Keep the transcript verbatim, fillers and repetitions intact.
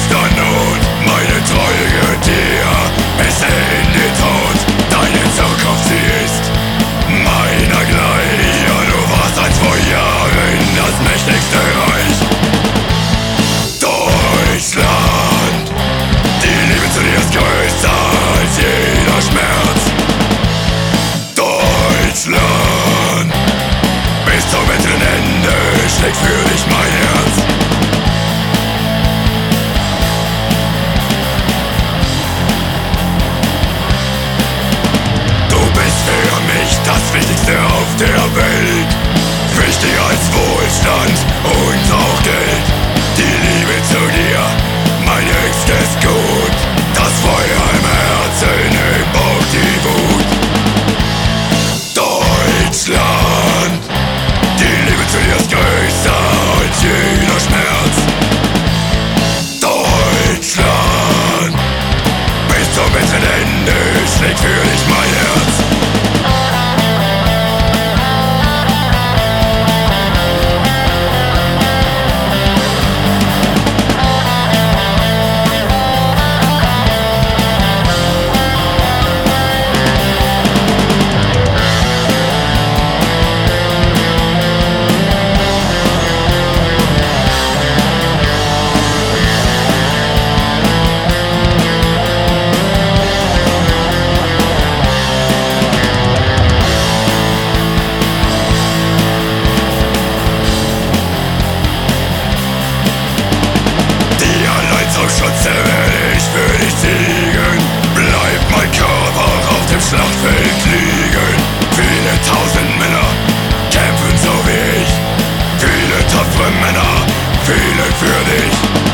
größter Not, meine Treue gehört dir bis in den Tod. Deine Zukunft, sie ist meiner gleich. Ja, du warst als vor Jahren das mächtigste Reich. Deutschland, die Liebe zu dir ist größer als jeder Schmerz. Deutschland, bis zum bitteren Ende schlägt für dich mein Herz. Du bist für mich das Wichtigste auf der Welt, wichtiger als Wohlstand und auch Geld. Die Liebe zu dir, mein höchstes Gut, das Feuer im Herzen überhaupt die Wut. Deutschland, die Liebe zu dir ist größer als jeder Schmerz. Deutschland, bis zum bitteren Ende schlägt für dich mein Herz. Schutze werde ich für dich siegen. Bleibt mein Körper auf dem Schlachtfeld liegen. Viele tausend Männer kämpfen so wie ich. Viele tapfere Männer, viele für dich.